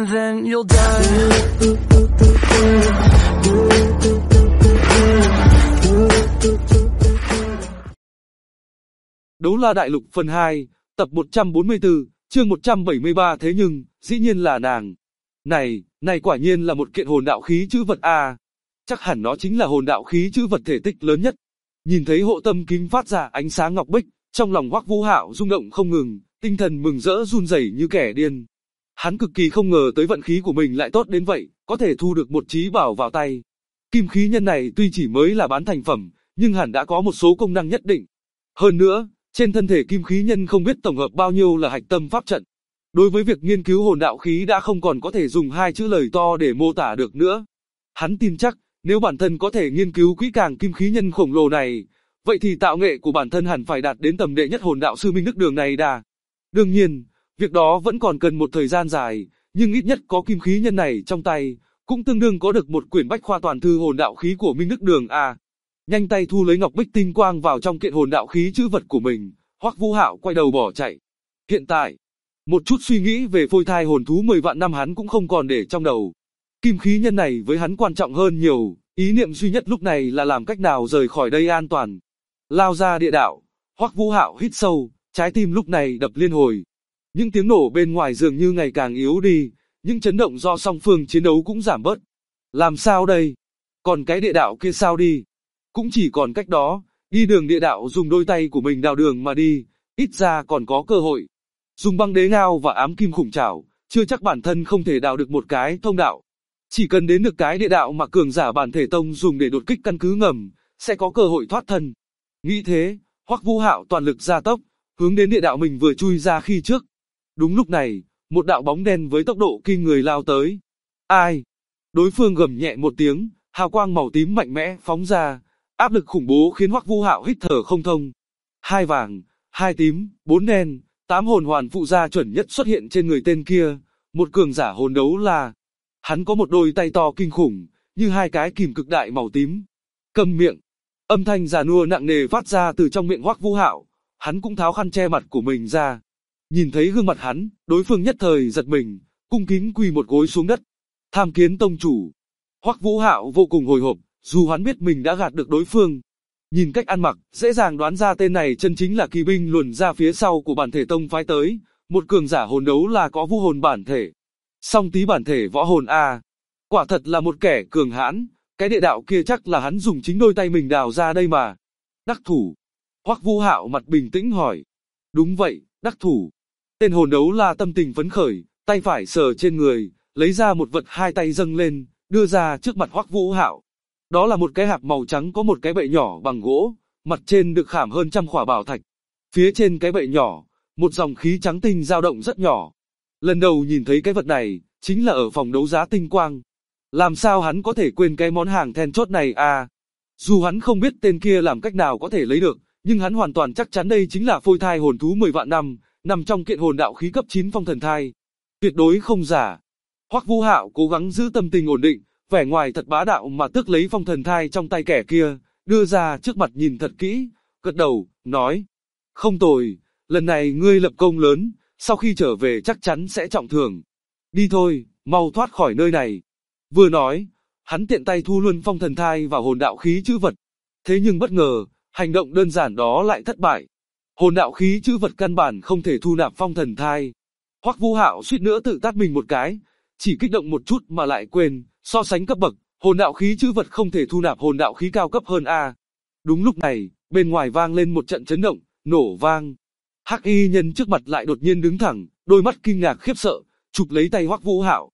and then you'll die. Đấu La Đại Lục phần 2, tập 144, chương 173. Thế nhưng, dĩ nhiên là nàng. Này quả nhiên là một kiện hồn đạo khí chữ vật a. Chắc hẳn nó chính là hồn đạo khí chữ vật thể tích lớn nhất. Nhìn thấy hộ tâm kính phát ra ánh sáng ngọc bích, trong lòng Hoắc Vũ Hạo rung động không ngừng, tinh thần mừng rỡ run rẩy như kẻ điên. Hắn cực kỳ không ngờ tới vận khí của mình lại tốt đến vậy, có thể thu được một chí bảo vào tay. Kim khí nhân này tuy chỉ mới là bán thành phẩm, nhưng hẳn đã có một số công năng nhất định. Hơn nữa, trên thân thể kim khí nhân không biết tổng hợp bao nhiêu là hạch tâm pháp trận. Đối với việc nghiên cứu hồn đạo khí đã không còn có thể dùng hai chữ lời to để mô tả được nữa. Hắn tin chắc, nếu bản thân có thể nghiên cứu kỹ càng kim khí nhân khổng lồ này, vậy thì tạo nghệ của bản thân hẳn phải đạt đến tầm đệ nhất hồn đạo sư Minh Đức Đường này đà. Đương nhiên, việc đó vẫn còn cần một thời gian dài, nhưng ít nhất có kim khí nhân này trong tay, cũng tương đương có được một quyển bách khoa toàn thư hồn đạo khí của Minh Đức Đường a. Nhanh tay thu lấy ngọc bích tinh quang vào trong kiện hồn đạo khí chữ vật của mình, Hoắc Vũ Hạo quay đầu bỏ chạy. Hiện tại, một chút suy nghĩ về phôi thai hồn thú 10 vạn năm hắn cũng không còn để trong đầu. Kim khí nhân này với hắn quan trọng hơn nhiều, ý niệm duy nhất lúc này là làm cách nào rời khỏi đây an toàn. Lao ra địa đạo, Hoắc Vũ Hạo hít sâu, trái tim lúc này đập liên hồi. Những tiếng nổ bên ngoài dường như ngày càng yếu đi, những chấn động do song phương chiến đấu cũng giảm bớt. Làm sao đây? Còn cái địa đạo kia sao đi? Cũng chỉ còn cách đó, đi đường địa đạo dùng đôi tay của mình đào đường mà đi, ít ra còn có cơ hội. Dùng băng đế ngao và ám kim khủng trảo, chưa chắc bản thân không thể đào được một cái thông đạo. Chỉ cần đến được cái địa đạo mà cường giả bản thể tông dùng để đột kích căn cứ ngầm, sẽ có cơ hội thoát thân. Nghĩ thế, Hoắc Vũ Hạo toàn lực gia tốc, hướng đến địa đạo mình vừa chui ra khi trước. Đúng lúc này, một đạo bóng đen với tốc độ kinh người lao tới. Ai? Đối phương gầm nhẹ một tiếng, hào quang màu tím mạnh mẽ phóng ra, áp lực khủng bố khiến Hoắc Vũ Hạo hít thở không thông. 2 vàng, 2 tím, 4 đen, 8 hồn hoàn phụ gia chuẩn nhất xuất hiện trên người tên kia, một cường giả hồn đấu la. Hắn có một đôi tay to kinh khủng, như hai cái kìm cực đại màu tím. Câm miệng. Âm thanh già nua nặng nề phát ra từ trong miệng Hoắc Vũ Hạo, hắn cũng tháo khăn che mặt của mình ra. Nhìn thấy gương mặt hắn, đối phương nhất thời giật mình, cung kính quỳ một gối xuống đất. Tham kiến tông chủ. Hoắc Vũ Hạo vô cùng hồi hộp, dù hắn biết mình đã gạt được đối phương. Nhìn cách ăn mặc, dễ dàng đoán ra tên này chân chính là kỳ binh luồn ra phía sau của bản thể tông phái tới, một cường giả hồn đấu là có vũ hồn bản thể. Song tí bản thể võ hồn a. Quả thật là một kẻ cường hãn, cái địa đạo kia chắc là hắn dùng chính đôi tay mình đào ra đây mà. Đắc thủ. Hoắc Vũ Hạo mặt bình tĩnh hỏi. Đúng vậy, đắc thủ. Tên hồn đấu la tâm tình phấn khởi, tay phải sờ trên người, lấy ra một vật hai tay dâng lên, đưa ra trước mặt Hoắc Vũ Hạo. Đó là một cái hạp màu trắng có một cái bệ nhỏ bằng gỗ, mặt trên được khảm hơn trăm khỏa bảo thạch. Phía trên cái bệ nhỏ, một dòng khí trắng tinh dao động rất nhỏ. Lần đầu nhìn thấy cái vật này, chính là ở phòng đấu giá tinh quang. Làm sao hắn có thể quên cái món hàng then chốt này à? Dù hắn không biết tên kia làm cách nào có thể lấy được, nhưng hắn hoàn toàn chắc chắn đây chính là phôi thai hồn thú 10 vạn năm, nằm trong kiện hồn đạo khí cấp 9 phong thần thai. Tuyệt đối không giả. Hoắc Vũ Hạo cố gắng giữ tâm tình ổn định, vẻ ngoài thật bá đạo mà tước lấy phong thần thai trong tay kẻ kia, đưa ra trước mặt nhìn thật kỹ, gật đầu, nói. Không tồi, lần này ngươi lập công lớn, sau khi trở về chắc chắn sẽ trọng thưởng. Đi thôi, mau thoát khỏi nơi này. Vừa nói, hắn tiện tay thu luôn phong thần thai vào hồn đạo khí chữ vật. Thế nhưng bất ngờ, hành động đơn giản đó lại thất bại. Hồn đạo khí chữ vật căn bản không thể thu nạp phong thần thai. Hoắc Vũ Hạo suýt nữa tự tát mình một cái, chỉ kích động một chút mà lại quên, so sánh cấp bậc, hồn đạo khí chữ vật không thể thu nạp hồn đạo khí cao cấp hơn a. Đúng lúc này, bên ngoài vang lên một trận chấn động, nổ vang. Hắc y nhân trước mặt lại đột nhiên đứng thẳng, đôi mắt kinh ngạc khiếp sợ, chụp lấy tay Hoắc Vũ Hạo.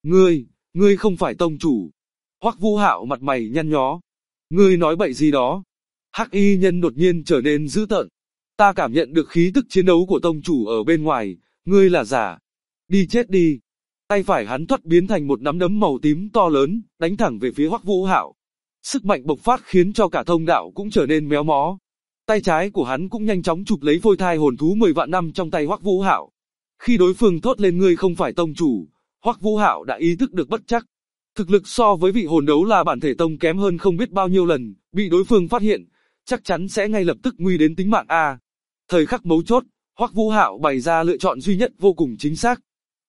Ngươi không phải tông chủ. Hoắc Vũ Hạo mặt mày nhăn nhó. Ngươi nói bậy gì đó? Hắc y nhân đột nhiên trở nên dữ tợn. Ta cảm nhận được khí tức chiến đấu của tông chủ ở bên ngoài, ngươi là giả. Đi chết đi. Tay phải hắn thoát biến thành một nắm đấm màu tím to lớn, đánh thẳng về phía Hoắc Vũ Hạo. Sức mạnh bộc phát khiến cho cả thông đạo cũng trở nên méo mó. Tay trái của hắn cũng nhanh chóng chụp lấy phôi thai hồn thú 10 vạn năm trong tay Hoắc Vũ Hạo. Khi đối phương thốt lên ngươi không phải tông chủ, Hoắc Vũ Hạo đã ý thức được bất trắc. Thực lực so với vị hồn đấu la bản thể tông kém hơn không biết bao nhiêu lần, bị đối phương phát hiện, chắc chắn sẽ ngay lập tức nguy đến tính mạng a. Thời khắc mấu chốt, Hoắc Vũ Hạo bày ra lựa chọn duy nhất vô cùng chính xác.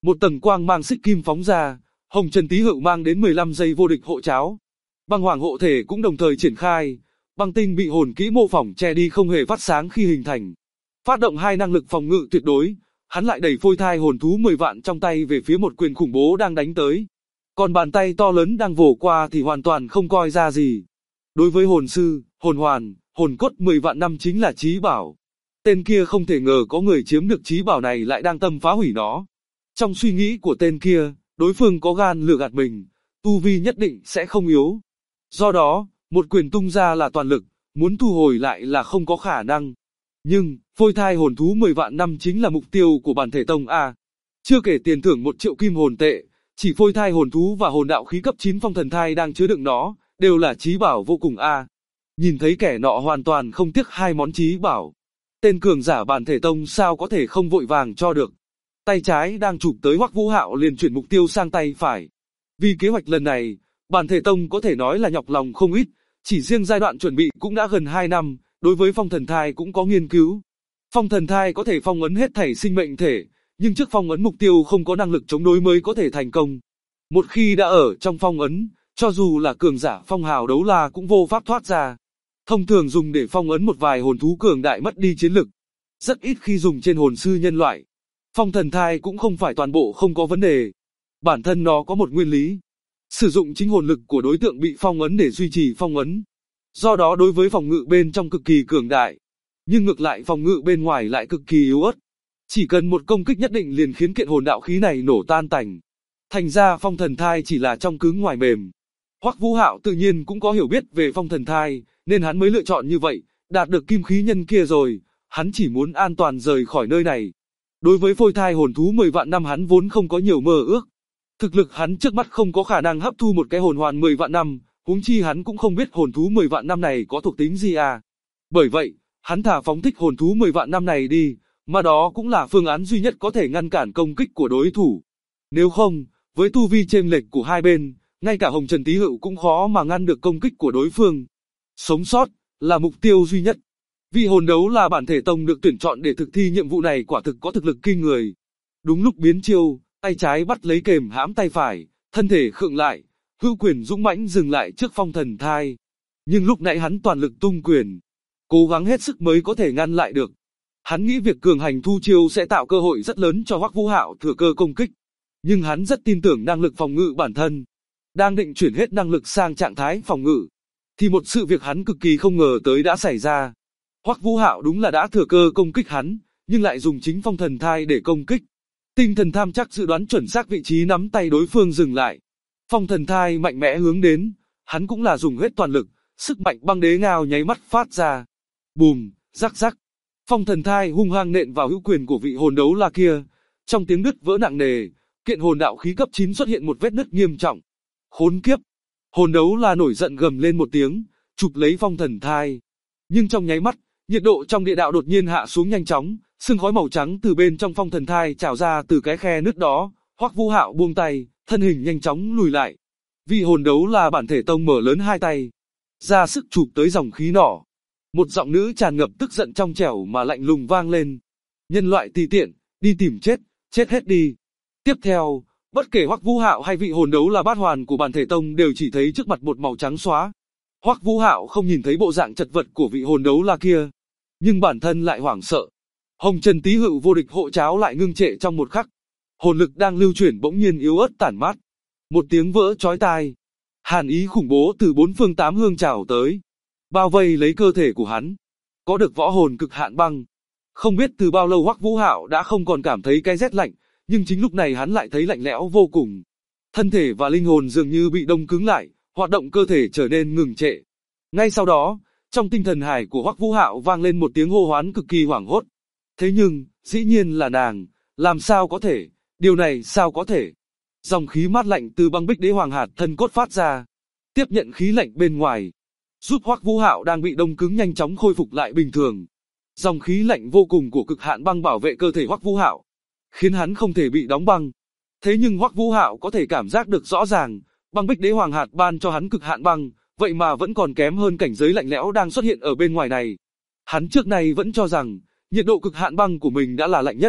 Một tầng quang mang xích kim phóng ra, Hồng Trần Tý Hựu mang đến 15 giây vô địch hộ cháo. Băng hoàng hộ thể cũng đồng thời triển khai, băng tinh bị hồn kỹ mô phỏng che đi không hề phát sáng khi hình thành. Phát động hai năng lực phòng ngự tuyệt đối, hắn lại đẩy phôi thai hồn thú 10 vạn trong tay về phía một quyền khủng bố đang đánh tới. Còn bàn tay to lớn đang vồ qua thì hoàn toàn không coi ra gì. Đối với hồn sư, hồn hoàn, hồn cốt 10 vạn năm chính là chí bảo. Tên kia không thể ngờ có người chiếm được chí bảo này lại đang tâm phá hủy nó. Trong suy nghĩ của tên kia, đối phương có gan lừa gạt mình, tu vi nhất định sẽ không yếu. Do đó, một quyền tung ra là toàn lực, muốn thu hồi lại là không có khả năng. Nhưng, phôi thai hồn thú 10 vạn năm chính là mục tiêu của bản thể tông A. Chưa kể tiền thưởng 1 triệu kim hồn tệ, chỉ phôi thai hồn thú và hồn đạo khí cấp 9 phong thần thai đang chứa đựng nó, đều là chí bảo vô cùng A. Nhìn thấy kẻ nọ hoàn toàn không tiếc hai món chí bảo. Tên cường giả bản thể tông sao có thể không vội vàng cho được. Tay trái đang chụp tới Hoắc Vũ Hạo liền chuyển mục tiêu sang tay phải. Vì kế hoạch lần này, bản thể tông có thể nói là nhọc lòng không ít, chỉ riêng giai đoạn chuẩn bị cũng đã gần 2 năm, đối với phong thần thai cũng có nghiên cứu. Phong thần thai có thể phong ấn hết thảy sinh mệnh thể, nhưng trước phong ấn mục tiêu không có năng lực chống đối mới có thể thành công. Một khi đã ở trong phong ấn, cho dù là cường giả phong hào đấu la cũng vô pháp thoát ra. Thông thường dùng để phong ấn một vài hồn thú cường đại mất đi chiến lực. Rất ít khi dùng trên hồn sư nhân loại. Phong thần thai cũng không phải toàn bộ không có vấn đề. Bản thân nó có một nguyên lý. Sử dụng chính hồn lực của đối tượng bị phong ấn để duy trì phong ấn. Do đó đối với phòng ngự bên trong cực kỳ cường đại. Nhưng ngược lại phòng ngự bên ngoài lại cực kỳ yếu ớt. Chỉ cần một công kích nhất định liền khiến kiện hồn đạo khí này nổ tan tành. Thành ra phong thần thai chỉ là trong cứng ngoài mềm. Hoắc Vũ Hạo tự nhiên cũng có hiểu biết về phong thần thai, nên hắn mới lựa chọn như vậy, đạt được kim khí nhân kia rồi, hắn chỉ muốn an toàn rời khỏi nơi này. Đối với phôi thai hồn thú 10 vạn năm hắn vốn không có nhiều mơ ước. Thực lực hắn trước mắt không có khả năng hấp thu một cái hồn hoàn 10 vạn năm, huống chi hắn cũng không biết hồn thú 10 vạn năm này có thuộc tính gì à. Bởi vậy, hắn thả phóng thích hồn thú 10 vạn năm này đi, mà đó cũng là phương án duy nhất có thể ngăn cản công kích của đối thủ. Nếu không, với tu vi chênh lệch của hai bên, ngay cả Hồng Trần Tý Hựu cũng khó mà ngăn được công kích của đối phương. Sống sót là mục tiêu duy nhất. Vị hồn đấu là bản thể tông được tuyển chọn để thực thi nhiệm vụ này quả thực có thực lực kinh người. Đúng lúc biến chiêu, tay trái bắt lấy kềm hãm tay phải, thân thể khựng lại, hữu quyền dũng mãnh dừng lại trước phong thần thai. Nhưng lúc nãy hắn toàn lực tung quyền, cố gắng hết sức mới có thể ngăn lại được. Hắn nghĩ việc cường hành thu chiêu sẽ tạo cơ hội rất lớn cho Hoắc Vũ Hạo thừa cơ công kích. Nhưng hắn rất tin tưởng năng lực phòng ngự bản thân. Đang định chuyển hết năng lực sang trạng thái phòng ngự, thì một sự việc hắn cực kỳ không ngờ tới đã xảy ra. Hoắc Vũ Hạo đúng là đã thừa cơ công kích hắn, nhưng lại dùng chính phong thần thai để công kích. Tinh thần tham chắc dự đoán chuẩn xác vị trí nắm tay đối phương dừng lại. Phong thần thai mạnh mẽ hướng đến, hắn cũng là dùng hết toàn lực, sức mạnh băng đế ngao nháy mắt phát ra. Bùm, rắc rắc. Phong thần thai hung hăng nện vào hữu quyền của vị hồn đấu la kia. Trong tiếng đứt vỡ nặng nề, kiện hồn đạo khí cấp 9 xuất hiện một vết nứt nghiêm trọng. Khốn kiếp! Hồn đấu la nổi giận gầm lên một tiếng, chụp lấy phong thần thai. Nhưng trong nháy mắt, nhiệt độ trong địa đạo đột nhiên hạ xuống nhanh chóng, sương khói màu trắng từ bên trong phong thần thai trào ra từ cái khe nứt đó. Hoắc Vũ Hạo buông tay, thân hình nhanh chóng lùi lại. Vị hồn đấu la bản thể tông mở lớn hai tay, ra sức chụp tới dòng khí nỏ. Một giọng nữ tràn ngập tức giận trong trẻo mà lạnh lùng vang lên. Nhân loại tùy tiện, đi tìm chết, chết hết đi. Tiếp theo, bất kể Hoắc Vũ Hạo hay vị hồn đấu la bát hoàn của bản thể tông đều chỉ thấy trước mặt một màu trắng xóa. Hoắc Vũ Hạo không nhìn thấy bộ dạng chật vật của vị hồn đấu la kia, nhưng bản thân lại hoảng sợ. Hồng Trần Tý Hựu vô địch hộ cháo lại ngưng trệ trong một khắc. Hồn lực đang lưu chuyển bỗng nhiên yếu ớt tản mát. Một tiếng vỡ chói tai. Hàn ý khủng bố từ bốn phương tám hướng trào tới, bao vây lấy cơ thể của hắn. Có được võ hồn cực hạn băng. Không biết từ bao lâu Hoắc Vũ Hạo đã không còn cảm thấy cái rét lạnh, nhưng chính lúc này hắn lại thấy lạnh lẽo vô cùng. Thân thể và linh hồn dường như bị đông cứng lại, hoạt động cơ thể trở nên ngừng trệ. Ngay sau đó, trong tinh thần hải của Hoắc Vũ Hạo vang lên một tiếng hô hoán cực kỳ hoảng hốt. Thế nhưng, dĩ nhiên là nàng, làm sao có thể, điều này sao có thể. Dòng khí mát lạnh từ băng bích đế hoàng hạt thân cốt phát ra, tiếp nhận khí lạnh bên ngoài, giúp Hoắc Vũ Hạo đang bị đông cứng nhanh chóng khôi phục lại bình thường. Dòng khí lạnh vô cùng của cực hạn băng bảo vệ cơ thể Hoắc Vũ Hạo, khiến hắn không thể bị đóng băng. Thế nhưng Hoắc Vũ Hạo có thể cảm giác được rõ ràng, băng bích đế hoàng hạt ban cho hắn cực hạn băng, vậy mà vẫn còn kém hơn cảnh giới lạnh lẽo đang xuất hiện ở bên ngoài này. Hắn trước nay vẫn cho rằng, nhiệt độ cực hạn băng của mình đã là lạnh nhất,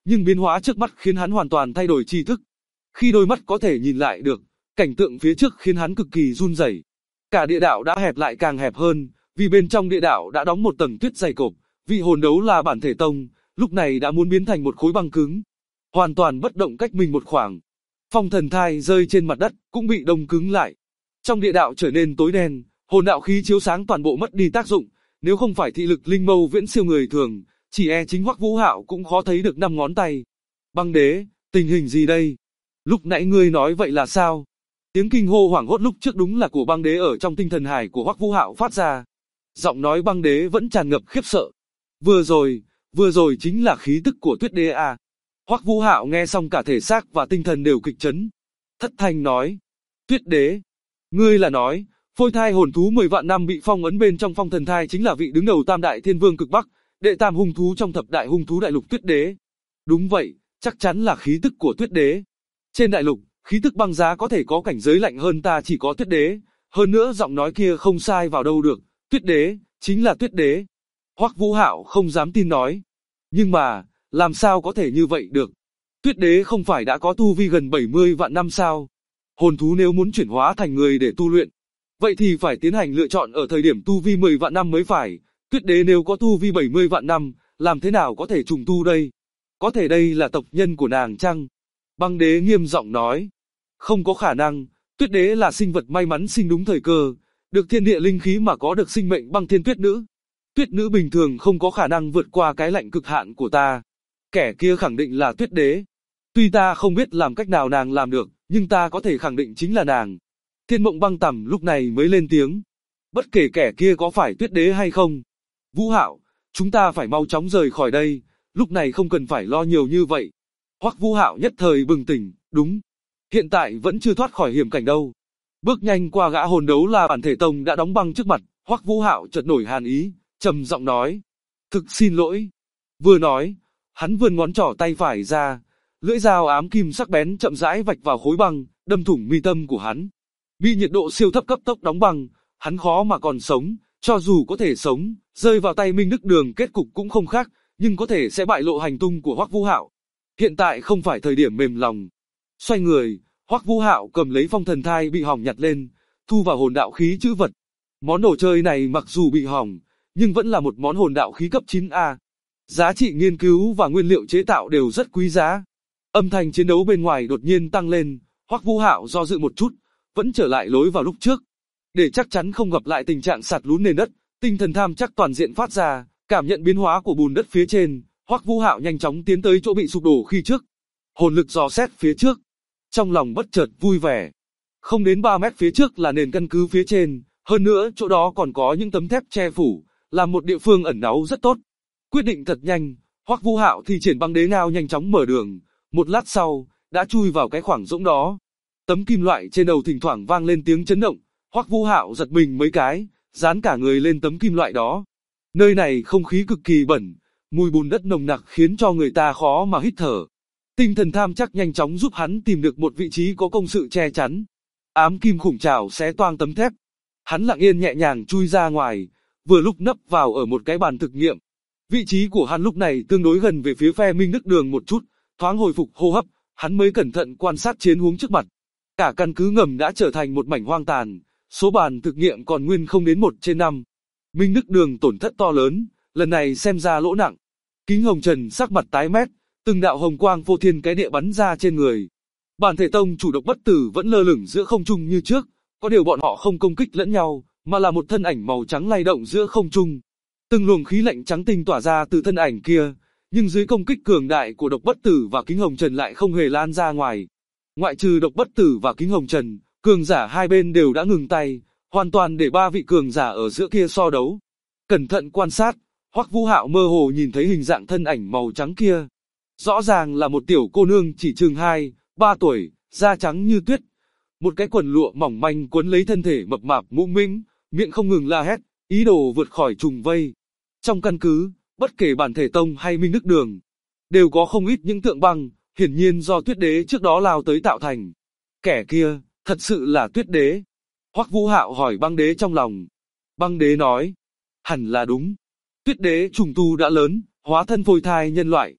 nhưng biến hóa trước mắt khiến hắn hoàn toàn thay đổi tri thức. Khi đôi mắt có thể nhìn lại được, cảnh tượng phía trước khiến hắn cực kỳ run rẩy. Cả địa đạo đã hẹp lại càng hẹp hơn, vì bên trong địa đạo đã đóng một tầng tuyết dày cộp. Vị hồn đấu la bản thể tông, lúc này đã muốn biến thành một khối băng cứng, hoàn toàn bất động cách mình một khoảng. Phong thần thai rơi trên mặt đất, cũng bị đông cứng lại. Trong địa đạo trở nên tối đen, hồn đạo khí chiếu sáng toàn bộ mất đi tác dụng, nếu không phải thị lực linh mâu viễn siêu người thường, chỉ e chính Hoắc Vũ Hạo cũng khó thấy được 5 ngón tay. Băng đế, tình hình gì đây? Lúc nãy ngươi nói vậy là sao? Tiếng kinh hô hoảng hốt lúc trước đúng là của băng đế ở trong tinh thần hải của Hoắc Vũ Hạo phát ra. Giọng nói băng đế vẫn tràn ngập khiếp sợ. Vừa rồi chính là khí tức của tuyết đế à? Hoắc Vũ Hạo nghe xong cả thể xác và tinh thần đều kịch chấn. Thất thanh nói, tuyết đế, ngươi là nói, phôi thai hồn thú 10 vạn năm bị phong ấn bên trong phong thần thai chính là vị đứng đầu tam đại thiên vương cực bắc, đệ tam hung thú trong thập đại hung thú đại lục tuyết đế. Đúng vậy, chắc chắn là khí tức của tuyết đế. Trên đại lục, khí tức băng giá có thể có cảnh giới lạnh hơn ta chỉ có tuyết đế, hơn nữa giọng nói kia không sai vào đâu được, tuyết đế, chính là tuyết đế. Hoắc Vũ Hạo không dám tin nói. Nhưng mà, làm sao có thể như vậy được? Tuyết đế không phải đã có tu vi gần 70 vạn năm sao? Hồn thú nếu muốn chuyển hóa thành người để tu luyện, vậy thì phải tiến hành lựa chọn ở thời điểm tu vi 10 vạn năm mới phải. Tuyết đế nếu có tu vi 70 vạn năm, làm thế nào có thể trùng tu đây? Có thể đây là tộc nhân của nàng chăng? Băng đế nghiêm giọng nói. Không có khả năng, tuyết đế là sinh vật may mắn sinh đúng thời cơ, được thiên địa linh khí mà có được sinh mệnh băng thiên tuyết nữ. Tuyết nữ bình thường không có khả năng vượt qua cái lạnh cực hạn của ta. Kẻ kia khẳng định là tuyết đế. Tuy ta không biết làm cách nào nàng làm được, nhưng ta có thể khẳng định chính là nàng. Thiên Mộng Băng Tầm lúc này mới lên tiếng. Bất kể kẻ kia có phải tuyết đế hay không. Vũ Hạo, chúng ta phải mau chóng rời khỏi đây, lúc này không cần phải lo nhiều như vậy. Hoắc Vũ Hạo nhất thời bừng tỉnh, đúng. Hiện tại vẫn chưa thoát khỏi hiểm cảnh đâu. Bước nhanh qua gã hồn đấu la bản thể tông đã đóng băng trước mặt, Hoắc Vũ Hạo chợt nổi hàn ý, trầm giọng nói. Thực xin lỗi. Vừa nói, hắn vươn ngón trỏ tay phải ra, lưỡi dao ám kim sắc bén chậm rãi vạch vào khối băng, đâm thủng mi tâm của hắn. Bị nhiệt độ siêu thấp cấp tốc đóng băng, hắn khó mà còn sống, cho dù có thể sống, rơi vào tay Minh Đức Đường kết cục cũng không khác, nhưng có thể sẽ bại lộ hành tung của Hoắc Vũ Hạo. Hiện tại không phải thời điểm mềm lòng. Xoay người, Hoắc Vũ Hạo cầm lấy phong thần thai bị hỏng nhặt lên, thu vào hồn đạo khí trữ vật. Món đồ chơi này mặc dù bị hỏng, nhưng vẫn là một món hồn đạo khí cấp 9A. Giá trị nghiên cứu và nguyên liệu chế tạo đều rất quý giá. Âm thanh chiến đấu bên ngoài đột nhiên tăng lên, Hoắc Vũ Hạo do dự một chút, vẫn trở lại lối vào lúc trước. Để chắc chắn không gặp lại tình trạng sạt lún nền đất, tinh thần tham chắc toàn diện phát ra, cảm nhận biến hóa của bùn đất phía trên, Hoắc Vũ Hạo nhanh chóng tiến tới chỗ bị sụp đổ khi trước. Hồn lực dò xét phía trước, trong lòng bất chợt vui vẻ. Không đến 3 mét phía trước là nền căn cứ phía trên, hơn nữa chỗ đó còn có những tấm thép che phủ, là một địa phương ẩn náu rất tốt. Quyết định thật nhanh, Hoắc Vũ Hạo thi triển băng đế ngao nhanh chóng mở đường, một lát sau, đã chui vào cái khoảng rỗng đó. Tấm kim loại trên đầu thỉnh thoảng vang lên tiếng chấn động, Hoắc Vũ Hạo giật mình mấy cái, dán cả người lên tấm kim loại đó. Nơi này không khí cực kỳ bẩn, mùi bùn đất nồng nặc khiến cho người ta khó mà hít thở. Tinh thần tham chắc nhanh chóng giúp hắn tìm được một vị trí có công sự che chắn. Ám kim khủng trảo xé toang tấm thép. Hắn lặng yên nhẹ nhàng chui ra ngoài, vừa lúc nấp vào ở một cái bàn thực nghiệm. Vị trí của hắn lúc này tương đối gần về phía phe Minh Đức Đường một chút, thoáng hồi phục hô hấp, hắn mới cẩn thận quan sát chiến huống trước mặt. Cả căn cứ ngầm đã trở thành một mảnh hoang tàn, số bàn thực nghiệm còn nguyên không đến 1/5. Minh Đức Đường tổn thất to lớn, lần này xem ra lỗ nặng. Kính Hồng Trần sắc mặt tái mét, từng đạo hồng quang phô thiên cái địa bắn ra trên người. Bản thể tông chủ độc bất tử vẫn lơ lửng giữa không trung như trước, có điều bọn họ không công kích lẫn nhau, mà là một thân ảnh màu trắng lay động giữa không trung. Từng luồng khí lạnh trắng tinh tỏa ra từ thân ảnh kia, nhưng dưới công kích cường đại của độc bất tử và Kính Hồng Trần lại không hề lan ra ngoài. Ngoại trừ độc bất tử và Kính Hồng Trần, cường giả hai bên đều đã ngừng tay, hoàn toàn để 3 vị cường giả ở giữa kia so đấu. Cẩn thận quan sát, Hoắc Vũ Hạo mơ hồ nhìn thấy hình dạng thân ảnh màu trắng kia. Rõ ràng là một tiểu cô nương chỉ chừng 2-3 tuổi, da trắng như tuyết. Một cái quần lụa mỏng manh quấn lấy thân thể mập mạp mũm mĩm, miệng không ngừng la hét, ý đồ vượt khỏi trùng vây. Trong căn cứ, bất kể Bản Thể Tông hay Minh Đức Đường, đều có không ít những tượng băng, hiển nhiên do Tuyết Đế trước đó lao tới tạo thành. Kẻ kia, thật sự là Tuyết Đế? Hoắc Vũ Hạo hỏi băng đế trong lòng. Băng đế nói, hẳn là đúng. Tuyết Đế trùng tu đã lớn, hóa thân phôi thai nhân loại.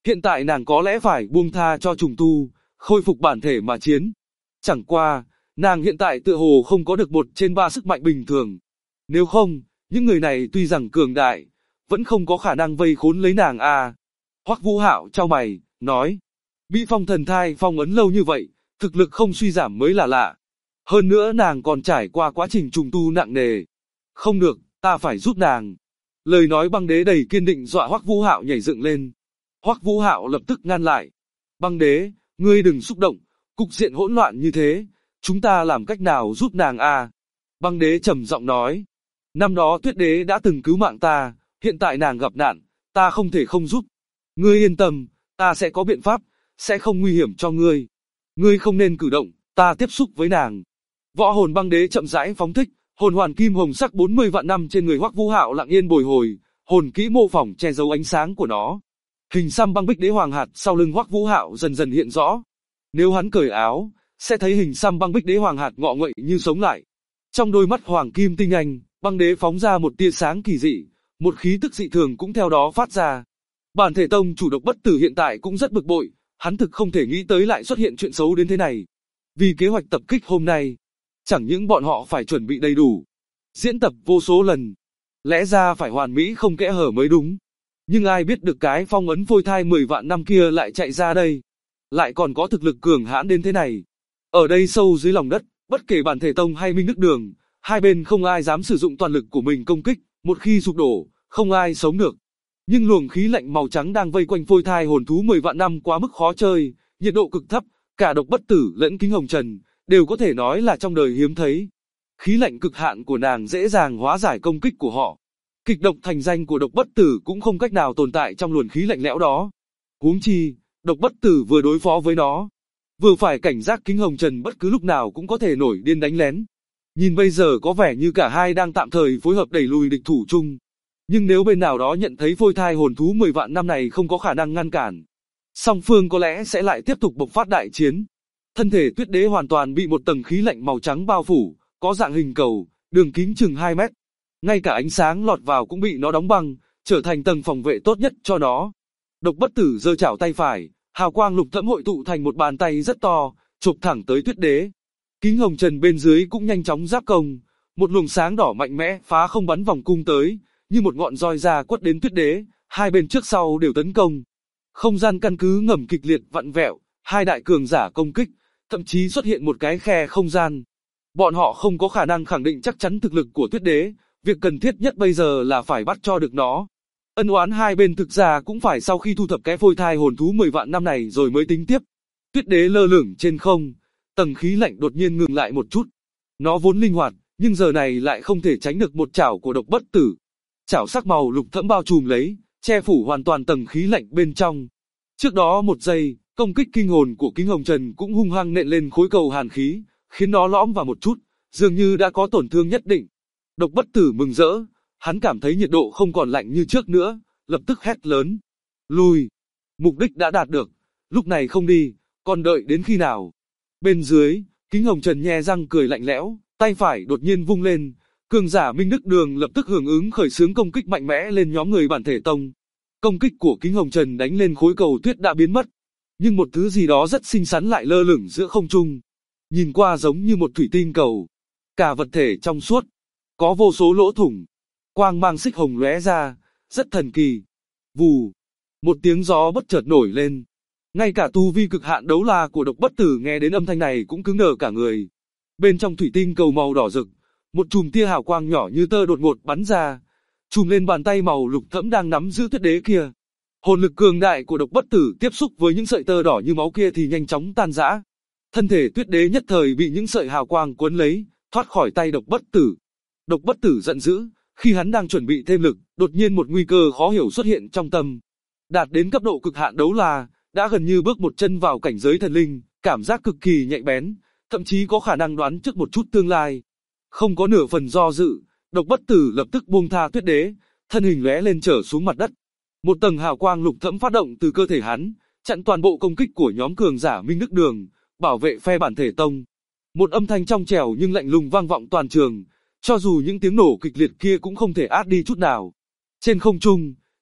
Hiện tại nàng có lẽ phải buông tha cho trùng tu, khôi phục bản thể mà chiến. Chẳng qua, nàng hiện tại tựa hồ không có được 1/3 sức mạnh bình thường. Nếu không, những người này tuy rằng cường đại, vẫn không có khả năng vây khốn lấy nàng à. Hoắc Vũ Hạo chau mày, nói. Bị phong thần thai phong ấn lâu như vậy, thực lực không suy giảm mới là lạ. Hơn nữa nàng còn trải qua quá trình trùng tu nặng nề. Không được, ta phải giúp nàng. Lời nói băng đế đầy kiên định dọa Hoắc Vũ Hạo nhảy dựng lên. Hoắc Vũ Hạo lập tức ngăn lại. Băng đế, ngươi đừng xúc động, cục diện hỗn loạn như thế, chúng ta làm cách nào giúp nàng à? Băng đế trầm giọng nói. Năm đó Tuyết đế đã từng cứu mạng ta, hiện tại nàng gặp nạn, ta không thể không giúp. Ngươi yên tâm, ta sẽ có biện pháp, sẽ không nguy hiểm cho ngươi. Ngươi không nên cử động, ta tiếp xúc với nàng. Võ hồn băng đế chậm rãi phóng thích, hồn hoàn kim hồng sắc 40 vạn năm trên người Hoắc Vũ Hạo lặng yên bồi hồi, hồn kỹ mô phỏng che giấu ánh sáng của nó. Hình xăm băng bích đế hoàng hạt sau lưng Hoắc Vũ Hạo dần dần hiện rõ. Nếu hắn cởi áo, sẽ thấy hình xăm băng bích đế hoàng hạt ngọ nguậy như sống lại. Trong đôi mắt hoàng kim tinh anh, băng đế phóng ra một tia sáng kỳ dị, một khí tức dị thường cũng theo đó phát ra. Bản thể tông chủ Độc Bất Tử hiện tại cũng rất bực bội, hắn thực không thể nghĩ tới lại xuất hiện chuyện xấu đến thế này. Vì kế hoạch tập kích hôm nay, chẳng những bọn họ phải chuẩn bị đầy đủ, diễn tập vô số lần, lẽ ra phải hoàn mỹ không kẽ hở mới đúng. Nhưng ai biết được cái phong ấn phôi thai 10 vạn năm kia lại chạy ra đây, lại còn có thực lực cường hãn đến thế này. Ở đây sâu dưới lòng đất, bất kể bản thể tông hay Minh Đức Đường, hai bên không ai dám sử dụng toàn lực của mình công kích, một khi sụp đổ, không ai sống được. Nhưng luồng khí lạnh màu trắng đang vây quanh phôi thai hồn thú 10 vạn năm quá mức khó chơi, nhiệt độ cực thấp, cả Độc Bất Tử lẫn Kính Hồng Trần đều có thể nói là trong đời hiếm thấy. Khí lạnh cực hạn của nàng dễ dàng hóa giải công kích của họ. Kịch độc thành danh của Độc Bất Tử cũng không cách nào tồn tại trong luồng khí lạnh lẽo đó. Huống chi, Độc Bất Tử vừa đối phó với nó, vừa phải cảnh giác Kính Hồng Trần bất cứ lúc nào cũng có thể nổi điên đánh lén. Nhìn bây giờ có vẻ như cả hai đang tạm thời phối hợp đẩy lùi địch thủ chung. Nhưng nếu bên nào đó nhận thấy phôi thai hồn thú 10 vạn năm này không có khả năng ngăn cản, song phương có lẽ sẽ lại tiếp tục bộc phát đại chiến. Thân thể Tuyết đế hoàn toàn bị một tầng khí lạnh màu trắng bao phủ, có dạng hình cầu, đường kính chừng 2 mét. Ngay cả ánh sáng lọt vào cũng bị nó đóng băng, trở thành tầng phòng vệ tốt nhất cho nó. Độc Bất Tử giơ chảo tay phải, hào quang lục thẫm hội tụ thành một bàn tay rất to, chụp thẳng tới Tuyết đế. Kính Hồng Trần bên dưới cũng nhanh chóng giáp công, một luồng sáng đỏ mạnh mẽ phá không bắn vòng cung tới, như một ngọn roi ra quất đến Tuyết đế, hai bên trước sau đều tấn công. Không gian căn cứ ngầm kịch liệt vặn vẹo, hai đại cường giả công kích, thậm chí xuất hiện một cái khe không gian. Bọn họ không có khả năng khẳng định chắc chắn thực lực của Tuyết đế, việc cần thiết nhất bây giờ là phải bắt cho được nó. Ân oán hai bên thực ra cũng phải sau khi thu thập cái phôi thai hồn thú 10 vạn năm này rồi mới tính tiếp. Tuyết đế lơ lửng trên không, tầng khí lạnh đột nhiên ngừng lại một chút. Nó vốn linh hoạt, nhưng giờ này lại không thể tránh được một chảo của Độc Bất Tử. Chảo sắc màu lục thẫm bao trùm lấy, che phủ hoàn toàn tầng khí lạnh bên trong. Trước đó một giây, công kích kinh hồn của Kính Hồng Trần cũng hung hăng nện lên khối cầu hàn khí, khiến nó lõm vào một chút, dường như đã có tổn thương nhất định. Độc Bất Tử mừng rỡ, hắn cảm thấy nhiệt độ không còn lạnh như trước nữa, lập tức hét lớn. Lùi! Mục đích đã đạt được, lúc này không đi, còn đợi đến khi nào? Bên dưới, Kính Hồng Trần nhe răng cười lạnh lẽo, tay phải đột nhiên vung lên, cường giả Minh Đức Đường lập tức hưởng ứng khởi xướng công kích mạnh mẽ lên nhóm người bản thể tông. Công kích của Kính Hồng Trần đánh lên khối cầu tuyết đã biến mất, nhưng một thứ gì đó rất xinh xắn lại lơ lửng giữa không trung, nhìn qua giống như một thủy tinh cầu. Cả vật thể trong suốt, có vô số lỗ thủng, quang mang xích hồng lóe ra, rất thần kỳ. Vù, một tiếng gió bất chợt nổi lên. Ngay cả tu vi cực hạn đấu la của Độc Bất Tử nghe đến âm thanh này cũng cứng đờ cả người. Bên trong thủy tinh cầu màu đỏ rực, một chùm tia hào quang nhỏ như tơ đột ngột bắn ra, chùm lên bàn tay màu lục thẫm đang nắm giữ Tuyết đế kia. Hồn lực cường đại của Độc Bất Tử tiếp xúc với những sợi tơ đỏ như máu kia thì nhanh chóng tan rã. Thân thể Tuyết đế nhất thời bị những sợi hào quang cuốn lấy, thoát khỏi tay Độc Bất Tử. Độc Bất Tử giận dữ, khi hắn đang chuẩn bị thêm lực, đột nhiên một nguy cơ khó hiểu xuất hiện trong tâm. Đạt đến cấp độ cực hạn đấu la, đã gần như bước một chân vào cảnh giới thần linh, cảm giác cực kỳ nhạy bén, thậm chí có khả năng đoán trước một chút tương lai. Không có nửa phần do dự, Độc Bất Tử lập tức buông tha Tuyết đế, thân hình lóe lên trở xuống mặt đất. Một tầng hào quang lục thẫm phát động từ cơ thể hắn, chặn toàn bộ công kích của nhóm cường giả Minh Đức Đường, bảo vệ phe bản thể tông. Một âm thanh trong trẻo nhưng lạnh lùng vang vọng toàn trường, cho dù những tiếng nổ kịch liệt kia cũng không thể át đi chút nào. Trên không trung,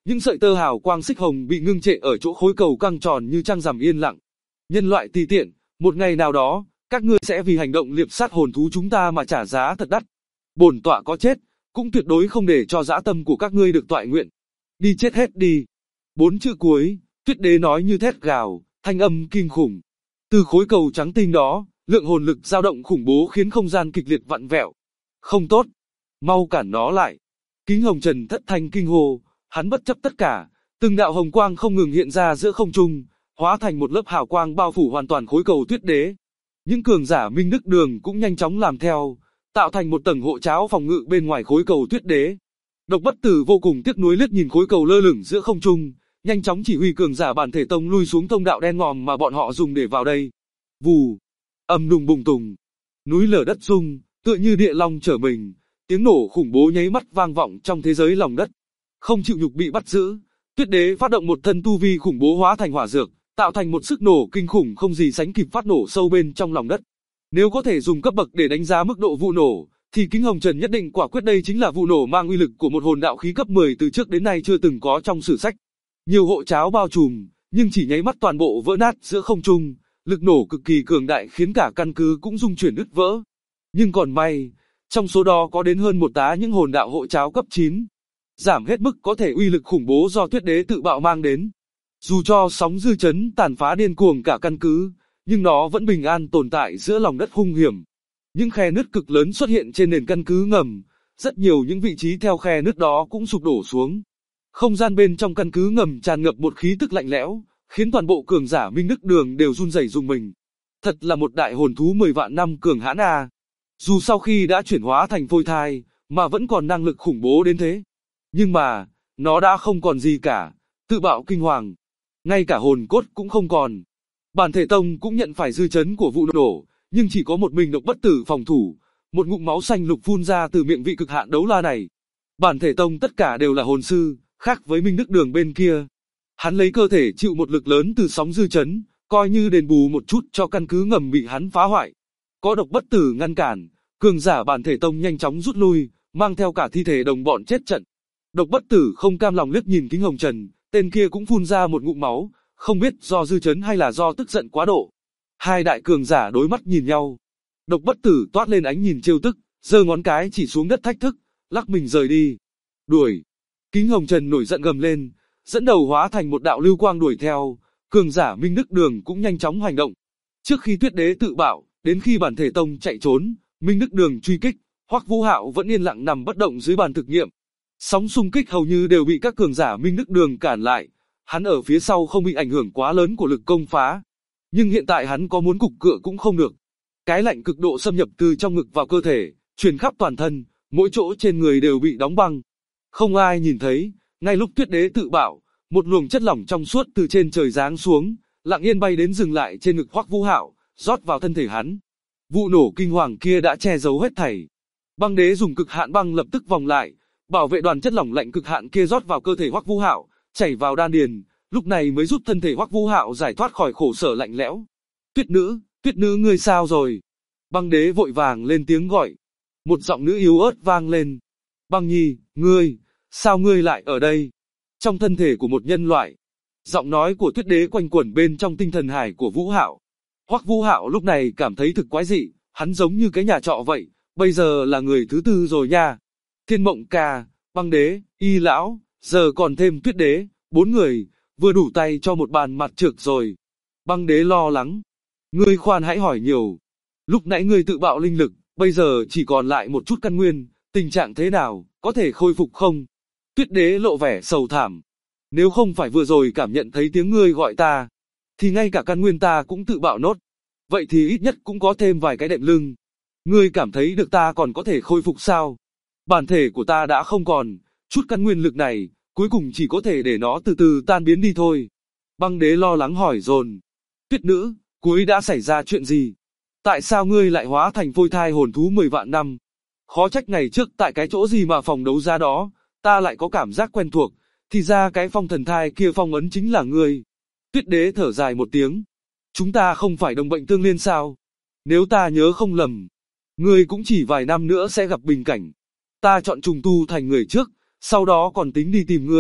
Những sợi tơ hào quang xích hồng bị ngưng trệ ở chỗ khối cầu căng tròn như trăng rằm yên lặng. Nhân loại tùy tiện, một ngày nào đó, các ngươi sẽ vì hành động liệp sát hồn thú chúng ta mà trả giá thật đắt. Bổn tọa có chết, cũng tuyệt đối không để cho dã tâm của các ngươi được toại nguyện. Đi chết hết đi. 4 chữ cuối, Tuyết Đế nói như thét gào, thanh âm kinh khủng. Từ khối cầu trắng tinh đó, lượng hồn lực dao động khủng bố khiến không gian kịch liệt vặn vẹo. Không tốt, mau cản nó lại. Kính Hồng Trần thất thanh kinh hô, hắn bất chấp tất cả, từng đạo hồng quang không ngừng hiện ra giữa không trung, hóa thành một lớp hào quang bao phủ hoàn toàn khối cầu Tuyết Đế. Những cường giả Minh Đức Đường cũng nhanh chóng làm theo, tạo thành một tầng hộ tráo phòng ngự bên ngoài khối cầu Tuyết Đế. Độc Bất Tử vô cùng tiếc nuối liếc nhìn khối cầu lơ lửng giữa không trung, nhanh chóng chỉ huy cường giả Bản Thể Tông lui xuống thông đạo đen ngòm mà bọn họ dùng để vào đây. Vù, âm đùng bùng tùng, núi lở đất rung, tựa như địa long trở mình, tiếng nổ khủng bố nháy mắt vang vọng trong thế giới lòng đất. Không chịu nhục bị bắt giữ, Tuyết Đế phát động một thân tu vi khủng bố hóa thành hỏa dược, tạo thành một sức nổ kinh khủng không gì sánh kịp phát nổ sâu bên trong lòng đất. Nếu có thể dùng cấp bậc để đánh giá mức độ vụ nổ, thì Kính Hồng Trần nhất định quả quyết đây chính là vụ nổ mang uy lực của một hồn đạo khí cấp 10 từ trước đến nay chưa từng có trong sử sách. Nhiều hộ tráo bao trùm, nhưng chỉ nháy mắt toàn bộ vỡ nát giữa không trung, lực nổ cực kỳ cường đại khiến cả căn cứ cũng rung chuyển đứt vỡ. Nhưng còn may, trong số đó có đến hơn một tá những hồn đạo hộ tráo cấp 9, giảm hết mức có thể uy lực khủng bố do Tuyết Đế tự bạo mang đến. Dù cho sóng dư chấn tàn phá điên cuồng cả căn cứ, nhưng nó vẫn bình an tồn tại giữa lòng đất hung hiểm. Những khe nứt cực lớn xuất hiện trên nền căn cứ ngầm, rất nhiều những vị trí theo khe nứt đó cũng sụp đổ xuống. Không gian bên trong căn cứ ngầm tràn ngập một khí tức lạnh lẽo, khiến toàn bộ cường giả Minh Đức Đường đều run rẩy rùng mình. Thật là một đại hồn thú 10 vạn năm cường hãn à. Dù sau khi đã chuyển hóa thành phôi thai, mà vẫn còn năng lực khủng bố đến thế. Nhưng mà, nó đã không còn gì cả, tự bạo kinh hoàng. Ngay cả hồn cốt cũng không còn. Bản Thể Tông cũng nhận phải dư chấn của vụ nổ, nhưng chỉ có một mình Độc Bất Tử phòng thủ, một ngụm máu xanh lục phun ra từ miệng vị cực hạn đấu la này. Bản Thể Tông tất cả đều là hồn sư, khác với Minh Đức Đường bên kia. Hắn lấy cơ thể chịu một lực lớn từ sóng dư chấn, coi như đền bù một chút cho căn cứ ngầm bị hắn phá hoại. Có Độc Bất Tử ngăn cản, cường giả Bản Thể Tông nhanh chóng rút lui, mang theo cả thi thể đồng bọn chết trận. Độc Bất Tử không cam lòng liếc nhìn Kính Hồng Trần, tên kia cũng phun ra một ngụm máu, không biết do dư chấn hay là do tức giận quá độ. Hai đại cường giả đối mắt nhìn nhau. Độc Bất Tử toát lên ánh nhìn trêu tức, giơ ngón cái chỉ xuống đất thách thức, lắc mình rời đi. Đuổi. Kính Hồng Trần nổi giận gầm lên, dẫn đầu hóa thành một đạo lưu quang đuổi theo, cường giả Minh Đức Đường cũng nhanh chóng hành động. Trước khi Tuyết Đế tự bạo, đến khi Bản Thể Tông chạy trốn, Minh Đức Đường truy kích, Hoắc Vũ Hạo vẫn yên lặng nằm bất động dưới bàn thực nghiệm. Sóng xung kích hầu như đều bị các cường giả Minh Đức Đường cản lại, hắn ở phía sau không bị ảnh hưởng quá lớn của lực công phá. Nhưng hiện tại hắn có muốn cục cựa cũng không được. Cái lạnh cực độ xâm nhập từ trong ngực vào cơ thể, truyền khắp toàn thân, mỗi chỗ trên người đều bị đóng băng. Không ai nhìn thấy, ngay lúc Tuyết Đế tự bạo, một luồng chất lỏng trong suốt từ trên trời giáng xuống, lặng yên bay đến dừng lại trên ngực Hoắc Vũ Hạo, rót vào thân thể hắn. Vụ nổ kinh hoàng kia đã che giấu hết thảy. Băng Đế dùng cực hạn băng lập tức vòng lại, bảo vệ đoàn chất lỏng lạnh cực hạn kia rót vào cơ thể Hoắc Vũ Hạo, chảy vào đan điền, lúc này mới giúp thân thể Hoắc Vũ Hạo giải thoát khỏi khổ sở lạnh lẽo. Tuyết nữ ngươi sao rồi? Băng Đế vội vàng lên tiếng gọi. Một giọng nữ yếu ớt vang lên. Băng Nhi, sao ngươi lại ở đây? Trong thân thể của một nhân loại. Giọng nói của Tuyết Đế quanh quẩn bên trong tinh thần hải của Vũ Hạo. Hoắc Vũ Hạo lúc này cảm thấy thực quái dị, hắn giống như cái nhà trọ vậy, bây giờ là người thứ tư rồi nha. Thiên Mộng Ca, Băng Đế, Y Lão, giờ còn thêm Tuyết Đế, 4 người, vừa đủ tay cho một bàn mặt trược rồi. Băng Đế lo lắng. Ngươi khoan hãy hỏi nhiều. Lúc nãy ngươi tự bạo linh lực, bây giờ chỉ còn lại một chút căn nguyên, tình trạng thế nào, có thể khôi phục không? Tuyết Đế lộ vẻ sầu thảm. Nếu không phải vừa rồi cảm nhận thấy tiếng ngươi gọi ta, thì ngay cả căn nguyên ta cũng tự bạo nốt. Vậy thì ít nhất cũng có thêm vài cái đệm lưng. Ngươi cảm thấy được ta còn có thể khôi phục sao? Bản thể của ta đã không còn, chút căn nguyên lực này, cuối cùng chỉ có thể để nó từ từ tan biến đi thôi. Băng Đế lo lắng hỏi dồn. Tuyết nữ, cuối đã xảy ra chuyện gì? Tại sao ngươi lại hóa thành phôi thai hồn thú 10 vạn năm? Khó trách ngày trước tại cái chỗ gì mà phòng đấu giá đó, ta lại có cảm giác quen thuộc, thì ra cái phong thần thai kia phong ấn chính là ngươi. Tuyết Đế thở dài một tiếng. Chúng ta không phải đồng bệnh tương liên sao? Nếu ta nhớ không lầm, ngươi cũng chỉ vài năm nữa sẽ gặp bình cảnh. Ta chọn trùng tu thành người trước, sau đó còn tính đi tìm ngươi,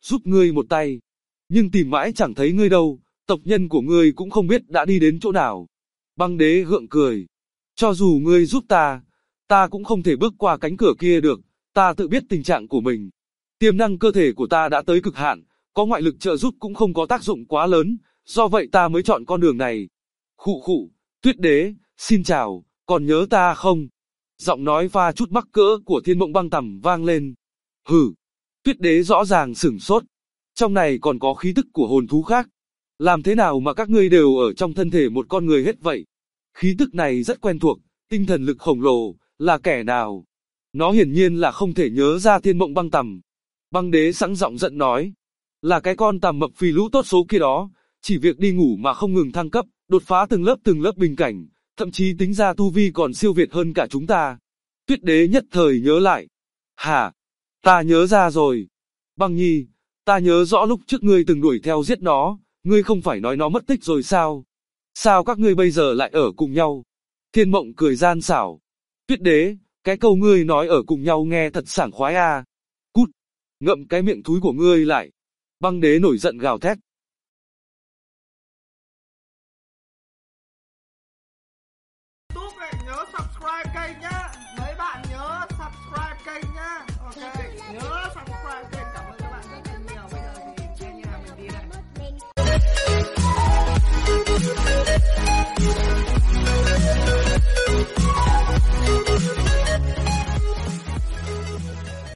giúp ngươi một tay. Nhưng tìm mãi chẳng thấy ngươi đâu, tộc nhân của ngươi cũng không biết đã đi đến chỗ nào. Băng đế gượng cười. Cho dù ngươi giúp ta cũng không thể bước qua cánh cửa kia được, ta tự biết tình trạng của mình. Tiềm năng cơ thể của ta đã tới cực hạn, có ngoại lực trợ giúp cũng không có tác dụng quá lớn, do vậy ta mới chọn con đường này. Khụ khụ, Tuyết đế, xin chào, còn nhớ ta không? Giọng nói pha chút mắc cỡ của Thiên Mộng Băng Tầm vang lên. Hừ, Tuyết đế rõ ràng sửng sốt. Trong này còn có khí tức của hồn thú khác. Làm thế nào mà các ngươi đều ở trong thân thể một con người hết vậy? Khí tức này rất quen thuộc, tinh thần lực khổng lồ, là kẻ nào? Nó hiển nhiên là không thể nhớ ra Thiên Mộng Băng Tầm. Băng đế sẵn giọng giận nói. Là cái con tằm mập phì lũ tốt số kia đó, chỉ việc đi ngủ mà không ngừng thăng cấp, đột phá từng lớp bình cảnh, thậm chí tính ra tu vi còn siêu việt hơn cả chúng ta. Tuyết đế nhất thời nhớ lại. Hả? Ta nhớ ra rồi. Băng nhi, ta nhớ rõ lúc trước ngươi từng đuổi theo giết nó, ngươi không phải nói nó mất tích rồi sao? Sao các ngươi bây giờ lại ở cùng nhau? Thiên Mộng cười gian xảo. Tuyết đế, cái câu ngươi nói ở cùng nhau nghe thật sảng khoái à. Cút, ngậm cái miệng thúi của ngươi lại. Băng đế nổi giận gào thét. YouTube này nhớ subscribe kênh nhá. Mấy bạn nhớ subscribe kênh nhá. Ok.